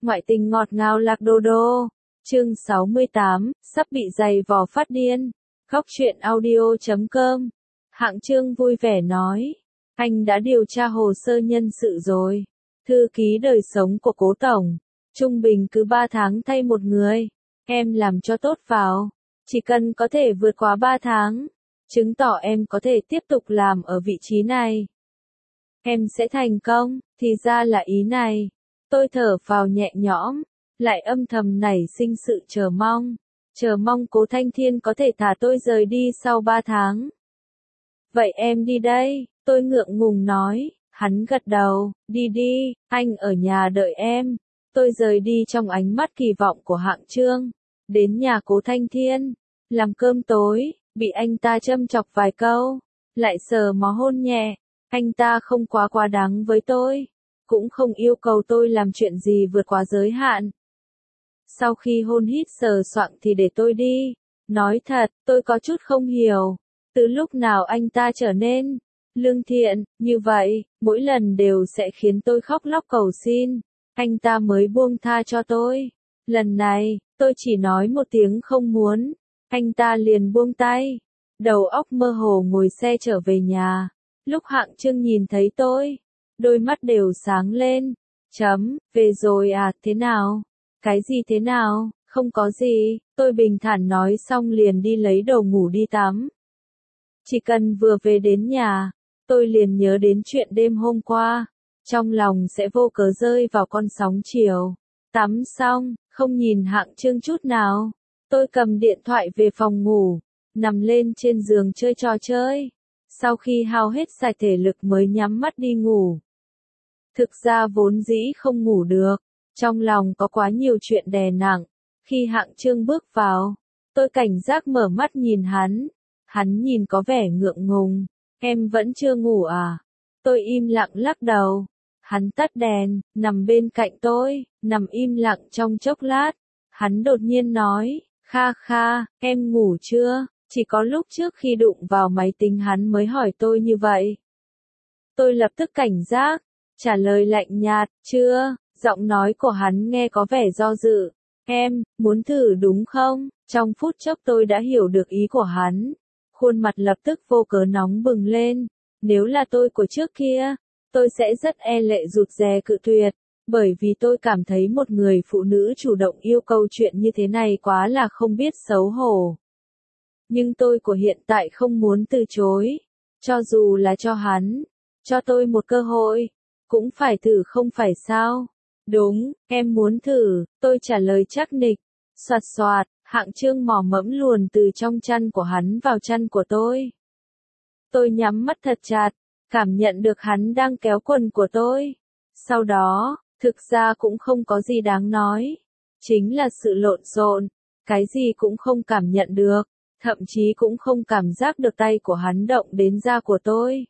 Ngoại tình ngọt ngào lạc đô đô. Chương 68, sắp bị giày vò phát điên. Góc truyện audio.com. Hạng Chương vui vẻ nói. Anh đã điều tra hồ sơ nhân sự rồi. Thư ký đời sống của Cố Tổng. Trung bình cứ 3 tháng thay một người. Em làm cho tốt vào. Chỉ cần có thể vượt qua 3 tháng. Chứng tỏ em có thể tiếp tục làm ở vị trí này. Em sẽ thành công, thì ra là ý này. Tôi thở phào nhẹ nhõm, lại âm thầm nảy sinh sự chờ mong Cố Thanh Thiên có thể thả tôi rời đi sau 3 tháng. Vậy em đi đây, tôi ngượng ngùng nói, hắn gật đầu, đi đi, anh ở nhà đợi em. Tôi rời đi trong ánh mắt kỳ vọng của Hạng Chương, đến nhà Cố Thanh Thiên, làm cơm tối, bị anh ta châm chọc vài câu, lại sờ mó hôn nhẹ. Anh ta không quá đáng với tôi, cũng không yêu cầu tôi làm chuyện gì vượt quá giới hạn. Sau khi hôn hít sờ soạng thì để tôi đi. Nói thật, tôi có chút không hiểu, từ lúc nào anh ta trở nên lương thiện như vậy, mỗi lần đều sẽ khiến tôi khóc lóc cầu xin, anh ta mới buông tha cho tôi. Lần này, tôi chỉ nói một tiếng không muốn, anh ta liền buông tay, đầu óc mơ hồ ngồi xe trở về nhà. Lúc Hạng Chương nhìn thấy tôi, đôi mắt đều sáng lên. Về rồi à, thế nào? Cái gì thế nào? Không có gì, tôi bình thản nói xong liền đi lấy đồ ngủ đi tắm. Chỉ cần vừa về đến nhà, tôi liền nhớ đến chuyện đêm hôm qua, trong lòng sẽ vô cớ rơi vào con sóng chiều. Tắm xong, không nhìn Hạng Chương chút nào, tôi cầm điện thoại về phòng ngủ, nằm lên trên giường chơi trò chơi. Sau khi hao hết sạch thể lực mới nhắm mắt đi ngủ. Thực ra vốn dĩ không ngủ được, trong lòng có quá nhiều chuyện đè nặng. Khi Hạng Chương bước vào, tôi cảnh giác mở mắt nhìn hắn nhìn có vẻ ngượng ngùng. Em vẫn chưa ngủ à? Tôi im lặng lắc đầu. Hắn tắt đèn, nằm bên cạnh tôi, nằm im lặng trong chốc lát. Hắn đột nhiên nói, Kha, em ngủ chưa? Chỉ có lúc trước khi đụng vào máy tính hắn mới hỏi tôi như vậy. Tôi lập tức cảnh giác, trả lời lạnh nhạt, chưa. Giọng nói của hắn nghe có vẻ do dự. Em, muốn thử đúng không? Trong phút chốc tôi đã hiểu được ý của hắn. Khuôn mặt lập tức vô cớ nóng bừng lên. Nếu là tôi của trước kia, tôi sẽ rất e lệ rụt rè cự tuyệt. Bởi vì tôi cảm thấy một người phụ nữ chủ động yêu cầu chuyện như thế này quá là không biết xấu hổ. Nhưng tôi của hiện tại không muốn từ chối. Cho dù là cho hắn, cho tôi một cơ hội, cũng phải thử không phải sao? Đúng, em muốn thử, tôi trả lời chắc nịch. Soạt, Hạng Chương mò mẫm luồn từ trong chăn của hắn vào chăn của tôi. Tôi nhắm mắt thật chặt, cảm nhận được hắn đang kéo quần của tôi. Sau đó, thực ra cũng không có gì đáng nói. Chính là sự lộn xộn, cái gì cũng không cảm nhận được. Thậm chí cũng không cảm giác được tay của hắn động đến da của tôi.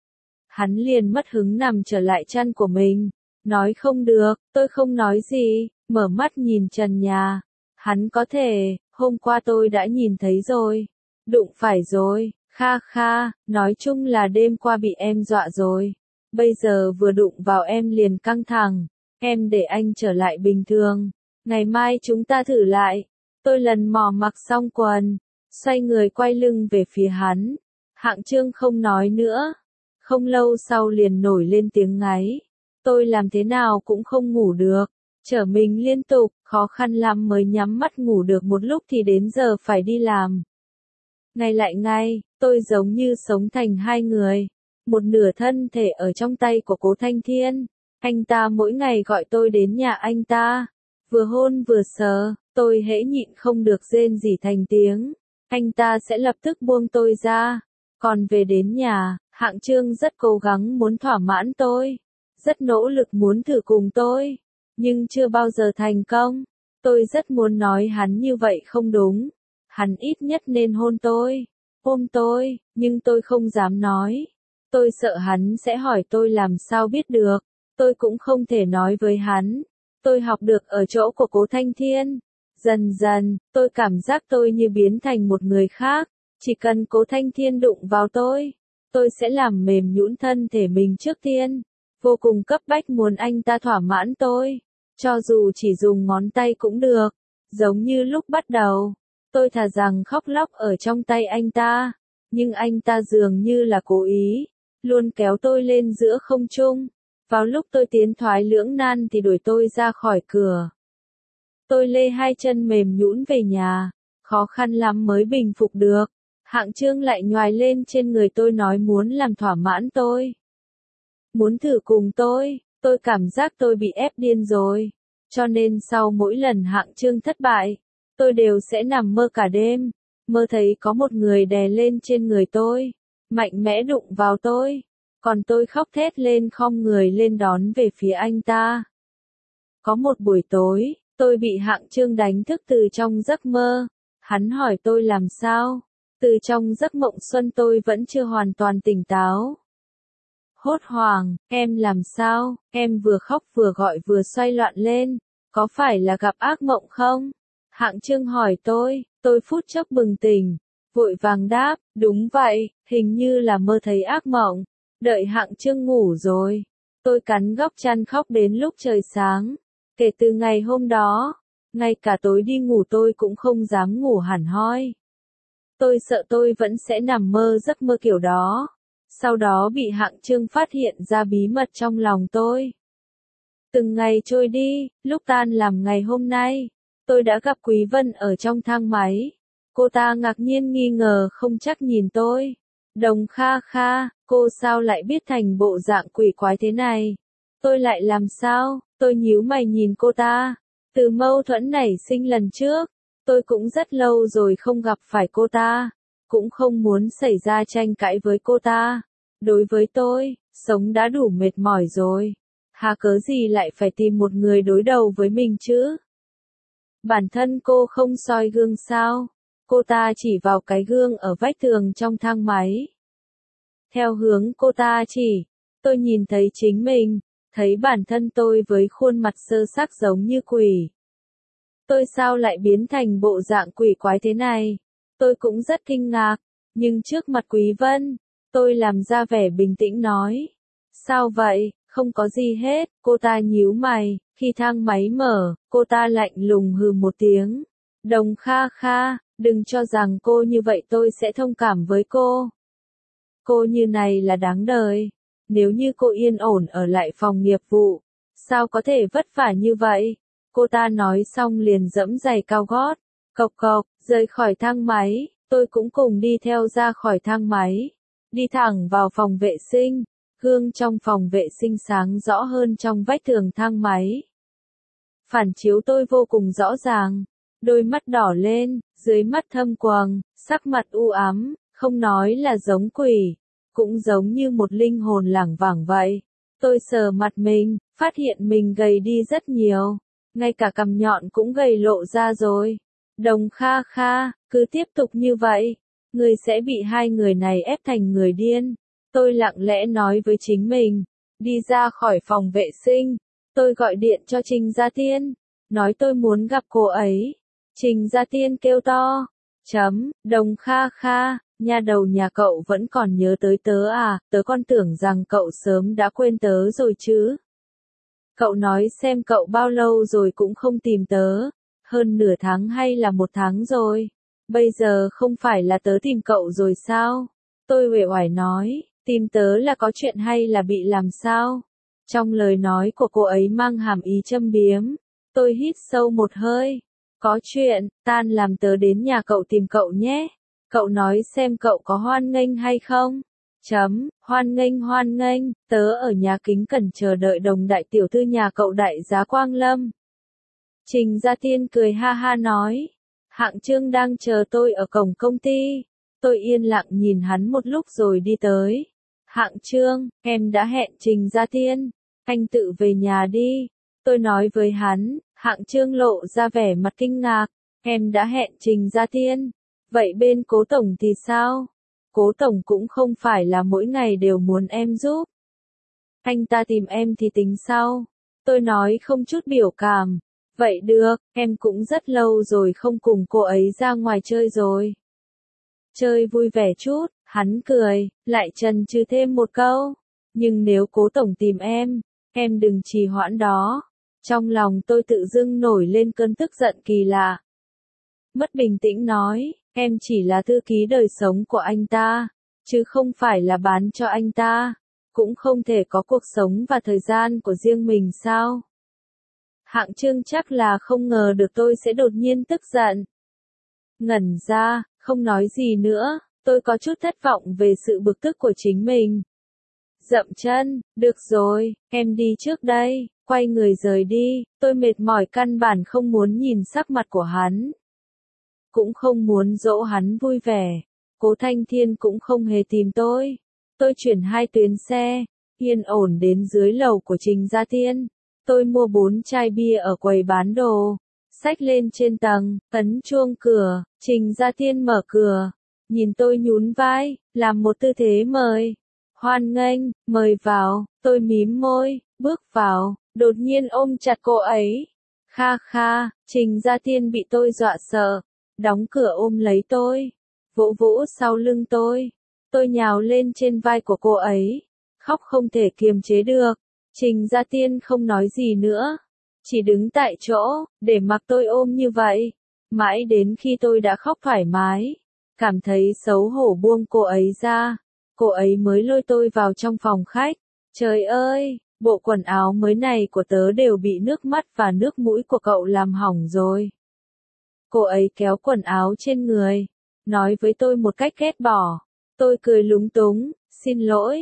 Hắn liền mất hứng nằm trở lại chăn của mình. Nói không được, tôi không nói gì, mở mắt nhìn trần nhà. Hắn có thể, hôm qua tôi đã nhìn thấy rồi. Đụng phải rồi, Kha, nói chung là đêm qua bị em dọa rồi. Bây giờ vừa đụng vào em liền căng thẳng. Em để anh trở lại bình thường. Ngày mai chúng ta thử lại. Tôi lần mò mặc xong quần, xoay người quay lưng về phía hắn. Hạng Chương không nói nữa. Không lâu sau liền nổi lên tiếng ngáy. Tôi làm thế nào cũng không ngủ được. Trở mình liên tục, khó khăn lắm mới nhắm mắt ngủ được một lúc thì đến giờ phải đi làm. Ngày lại ngày, tôi giống như sống thành hai người. Một nửa thân thể ở trong tay của Cố Thanh Thiên. Anh ta mỗi ngày gọi tôi đến nhà anh ta. Vừa hôn vừa sờ, tôi hễ nhịn không được rên rỉ thành tiếng. Anh ta sẽ lập tức buông tôi ra. Còn về đến nhà, Hạng Chương rất cố gắng muốn thỏa mãn tôi. Rất nỗ lực muốn thử cùng tôi. Nhưng chưa bao giờ thành công. Tôi rất muốn nói hắn như vậy không đúng. Hắn ít nhất nên hôn tôi. Ôm tôi, nhưng tôi không dám nói. Tôi sợ hắn sẽ hỏi tôi làm sao biết được. Tôi cũng không thể nói với hắn. Tôi học được ở chỗ của Cố Thanh Thiên. Dần dần, tôi cảm giác tôi như biến thành một người khác. Chỉ cần Cố Thanh Thiên đụng vào tôi sẽ làm mềm nhũn thân thể mình trước tiên. Vô cùng cấp bách muốn anh ta thỏa mãn tôi. Cho dù chỉ dùng ngón tay cũng được, giống như lúc bắt đầu. Tôi thà rằng khóc lóc ở trong tay anh ta, nhưng anh ta dường như là cố ý, luôn kéo tôi lên giữa không trung. Vào lúc tôi tiến thoái lưỡng nan thì đuổi tôi ra khỏi cửa. Tôi lê hai chân mềm nhũn về nhà, khó khăn lắm mới bình phục được. Hạng Chương lại nhoài lên trên người tôi nói muốn làm thỏa mãn tôi. Muốn thử cùng tôi cảm giác tôi bị ép điên rồi. Cho nên sau mỗi lần Hạng Chương thất bại, tôi đều sẽ nằm mơ cả đêm, mơ thấy có một người đè lên trên người tôi, mạnh mẽ đụng vào tôi, còn tôi khóc thét lên khom người lên đón về phía anh ta. Có một buổi tối, tôi bị Hạng Chương đánh thức từ trong giấc mơ. Hắn hỏi tôi làm sao? Từ trong giấc mộng xuân tôi vẫn chưa hoàn toàn tỉnh táo. Hốt hoảng, em làm sao? Em vừa khóc vừa gọi vừa xoay loạn lên. Có phải là gặp ác mộng không? Hạng Chương hỏi tôi phút chốc bừng tỉnh, vội vàng đáp, đúng vậy, hình như là mơ thấy ác mộng. Đợi Hạng Chương ngủ rồi, tôi cắn góc chăn khóc đến lúc trời sáng. Kể từ ngày hôm đó, ngay cả tối đi ngủ tôi cũng không dám ngủ hẳn hoi. Tôi sợ tôi vẫn sẽ nằm mơ giấc mơ kiểu đó. Sau đó bị Hạng Chương phát hiện ra bí mật trong lòng tôi. Từng ngày trôi đi, lúc tan làm ngày hôm nay, tôi đã gặp Quý Vân ở trong thang máy. Cô ta ngạc nhiên nghi ngờ không chắc nhìn tôi. Đồng Kha Kha, cô sao lại biết thành bộ dạng quỷ quái thế này? Tôi lại làm sao? Tôi nhíu mày nhìn cô ta. Từ mâu thuẫn nảy sinh lần trước, tôi cũng rất lâu rồi không gặp phải cô ta, cũng không muốn xảy ra tranh cãi với cô ta. Đối với tôi, sống đã đủ mệt mỏi rồi. Hà cớ gì lại phải tìm một người đối đầu với mình chứ? Bản thân cô không soi gương sao? Cô ta chỉ vào cái gương ở vách tường trong thang máy. Theo hướng cô ta chỉ, tôi nhìn thấy chính mình, thấy bản thân tôi với khuôn mặt sơ xác giống như quỷ. Tôi sao lại biến thành bộ dạng quỷ quái thế này? Tôi cũng rất kinh ngạc, nhưng trước mặt Quý Vân, tôi làm ra vẻ bình tĩnh nói. Sao vậy? Không có gì hết. Cô ta nhíu mày, khi thang máy mở, cô ta lạnh lùng hừ một tiếng. Đồng Kha Kha, đừng cho rằng cô như vậy tôi sẽ thông cảm với cô. Cô như này là đáng đời. Nếu như cô yên ổn ở lại phòng nghiệp vụ, sao có thể vất vả như vậy? Cô ta nói xong liền giẫm giày cao gót, cộc cộc, rời khỏi thang máy, tôi cũng cùng đi theo ra khỏi thang máy. Đi thẳng vào phòng vệ sinh, gương trong phòng vệ sinh sáng rõ hơn trong vách tường thang máy. Phản chiếu tôi vô cùng rõ ràng, đôi mắt đỏ lên, dưới mắt thâm quầng, sắc mặt u ám, không nói là giống quỷ, cũng giống như một linh hồn lảng vảng vậy. Tôi sờ mặt mình, phát hiện mình gầy đi rất nhiều, ngay cả cằm nhọn cũng gầy lộ ra rồi. Đồng Kha Kha, cứ tiếp tục như vậy, người sẽ bị hai người này ép thành người điên. Tôi lặng lẽ nói với chính mình, đi ra khỏi phòng vệ sinh, tôi gọi điện cho Trình Gia Tiên, nói tôi muốn gặp cô ấy. Trình Gia Tiên kêu to, Đồng Kha Kha, nhà đầu nhà cậu vẫn còn nhớ tới tớ à, tớ còn tưởng rằng cậu sớm đã quên tớ rồi chứ. Cậu nói xem cậu bao lâu rồi cũng không tìm tớ, hơn nửa tháng hay là một tháng rồi, bây giờ không phải là tớ tìm cậu rồi sao? Tôi uể oải nói, tìm tớ là có chuyện hay là bị làm sao? Trong lời nói của cô ấy mang hàm ý châm biếm, tôi hít sâu một hơi. Có chuyện, tan làm tớ đến nhà cậu tìm cậu nhé. Cậu nói xem cậu có hoan nghênh hay không? Hoan nghênh, tớ ở nhà kính cẩn chờ đợi Đồng đại tiểu thư nhà cậu đại giá Quang Lâm. Trình Gia Tiên cười ha ha nói, Hạng Chương đang chờ tôi ở cổng công ty. Tôi yên lặng nhìn hắn một lúc rồi đi tới. Hạng Chương, em đã hẹn Trình Gia Tiên, anh tự về nhà đi. Tôi nói với hắn. Hạng Chương lộ ra vẻ mặt kinh ngạc, em đã hẹn Trình Gia Tiên, vậy bên Cố Tổng thì sao? Cố Tổng cũng không phải là mỗi ngày đều muốn em giúp. Anh ta tìm em thì tính sau. Tôi nói không chút biểu cảm, vậy được, em cũng rất lâu rồi không cùng cô ấy ra ngoài chơi rồi. Chơi vui vẻ chút, hắn cười, lại chần chừ thêm một câu. Nhưng nếu Cố Tổng tìm em đừng trì hoãn đó. Trong lòng tôi tự dưng nổi lên cơn tức giận kỳ lạ. Mất bình tĩnh nói, em chỉ là thư ký đời sống của anh ta, chứ không phải là bán cho anh ta, cũng không thể có cuộc sống và thời gian của riêng mình sao? Hạng Trương chắc là không ngờ được tôi sẽ đột nhiên tức giận. Ngẩn ra, không nói gì nữa, tôi có chút thất vọng về sự bực tức của chính mình. Dậm chân, được rồi, em đi trước đây, quay người rời đi, tôi mệt mỏi căn bản không muốn nhìn sắc mặt của hắn. Cũng không muốn dỗ hắn vui vẻ. Cố Thanh Thiên cũng không hề tìm tôi. Tôi chuyển 2 tuyến xe, yên ổn đến dưới lầu của Trình Gia Tiên. Tôi mua 4 chai bia ở quầy bán đồ. Xách lên trên tầng, ấn chuông cửa, Trình Gia Tiên mở cửa. Nhìn tôi nhún vai, làm một tư thế mời. Hoan nghênh, mời vào, tôi mím môi, bước vào, đột nhiên ôm chặt cô ấy. Kha kha, Trình Gia Tiên bị tôi dọa sợ, đóng cửa ôm lấy tôi, vỗ vỗ sau lưng tôi. Tôi nhào lên trên vai của cô ấy, khóc không thể kiềm chế được. Trình Gia Tiên không nói gì nữa, chỉ đứng tại chỗ, để mặc tôi ôm như vậy. Mãi đến khi tôi đã khóc thoải mái, cảm thấy xấu hổ buông cô ấy ra, cô ấy mới lôi tôi vào trong phòng khách. Trời ơi, bộ quần áo mới này của tớ đều bị nước mắt và nước mũi của cậu làm hỏng rồi. Cô ấy kéo quần áo trên người, nói với tôi một cách ghét bỏ. Tôi cười lúng túng, xin lỗi,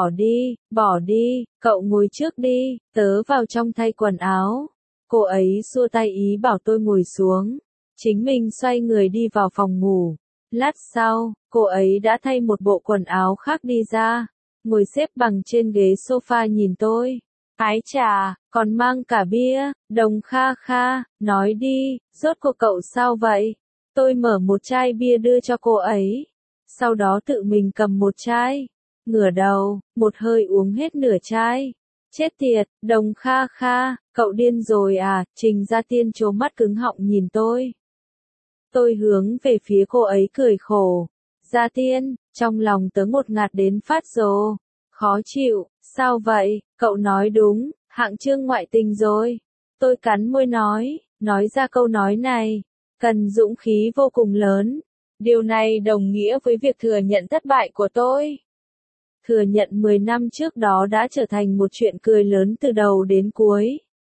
bỏ đi, cậu ngồi trước đi, tớ vào trong thay quần áo. Cô ấy xua tay ý bảo tôi ngồi xuống, chính mình xoay người đi vào phòng ngủ. Lát sau, cô ấy đã thay một bộ quần áo khác đi ra, ngồi xếp bằng trên ghế sofa nhìn tôi. Ái chà, còn mang cả bia, Đồng Kha Kha, nói đi, rốt cuộc cậu sao vậy? Tôi mở một chai bia đưa cho cô ấy, sau đó tự mình cầm một chai, ngửa đầu, một hơi uống hết nửa chai. Chết tiệt, Đồng Kha Kha, cậu điên rồi à? Trình Gia Tiên trố mắt cứng họng nhìn tôi. Tôi hướng về phía cô ấy cười khổ. Gia Tiên, trong lòng tớ ngột ngạt đến phát rồ. Khó chịu, sao vậy? Cậu nói đúng, Hạng Trương ngoại tình rồi. Tôi cắn môi nói ra câu nói này, cần dũng khí vô cùng lớn. Điều này đồng nghĩa với việc thừa nhận thất bại của tôi. Thừa nhận 10 năm trước đó đã trở thành một chuyện cười lớn từ đầu đến cuối.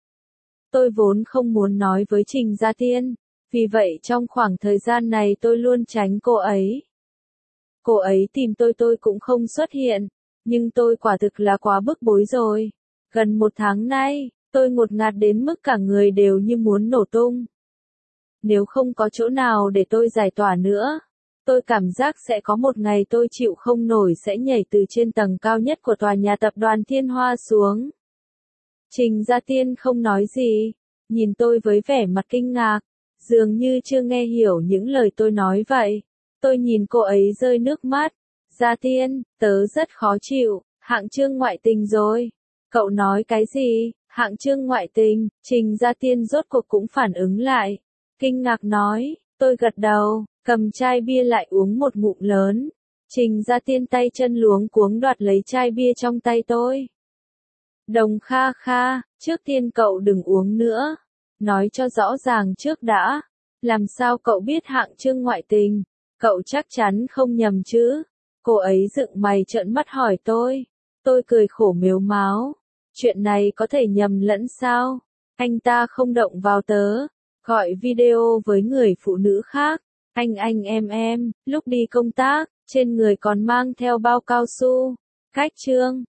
Tôi vốn không muốn nói với Trình Gia Tiên, vì vậy trong khoảng thời gian này tôi luôn tránh cô ấy. Cô ấy tìm tôi cũng không xuất hiện, nhưng tôi quả thực là quá bức bối rồi. Gần 1 tháng nay, tôi ngột ngạt đến mức cả người đều như muốn nổ tung. Nếu không có chỗ nào để tôi giải tỏa nữa, tôi cảm giác sẽ có một ngày tôi chịu không nổi sẽ nhảy từ trên tầng cao nhất của tòa nhà tập đoàn Thiên Hoa xuống. Trình Gia Tiên không nói gì, nhìn tôi với vẻ mặt kinh ngạc, dường như chưa nghe hiểu những lời tôi nói vậy. Tôi nhìn cô ấy rơi nước mắt. Gia Tiên, tớ rất khó chịu, Hạng Trương ngoại tình rồi. Cậu nói cái gì? Hạng Trương ngoại tình? Trình Gia Tiên rốt cuộc cũng phản ứng lại. Kinh ngạc nói, tôi gật đầu, cầm chai bia lại uống một ngụm lớn. Trình Gia Tiên tay chân luống cuống đoạt lấy chai bia trong tay tôi. Đồng Kha Kha, trước tiên cậu đừng uống nữa. Nói cho rõ ràng trước đã. Làm sao cậu biết Hạng Trương ngoại tình? Cậu chắc chắn không nhầm chứ? Cô ấy dựng mày trợn mắt hỏi tôi. Tôi cười khổ mếu máo. Chuyện này có thể nhầm lẫn sao? Anh ta không động vào tớ. Gọi video với người phụ nữ khác. Anh em, lúc đi công tác, trên người còn mang theo bao cao su. Cách Trương,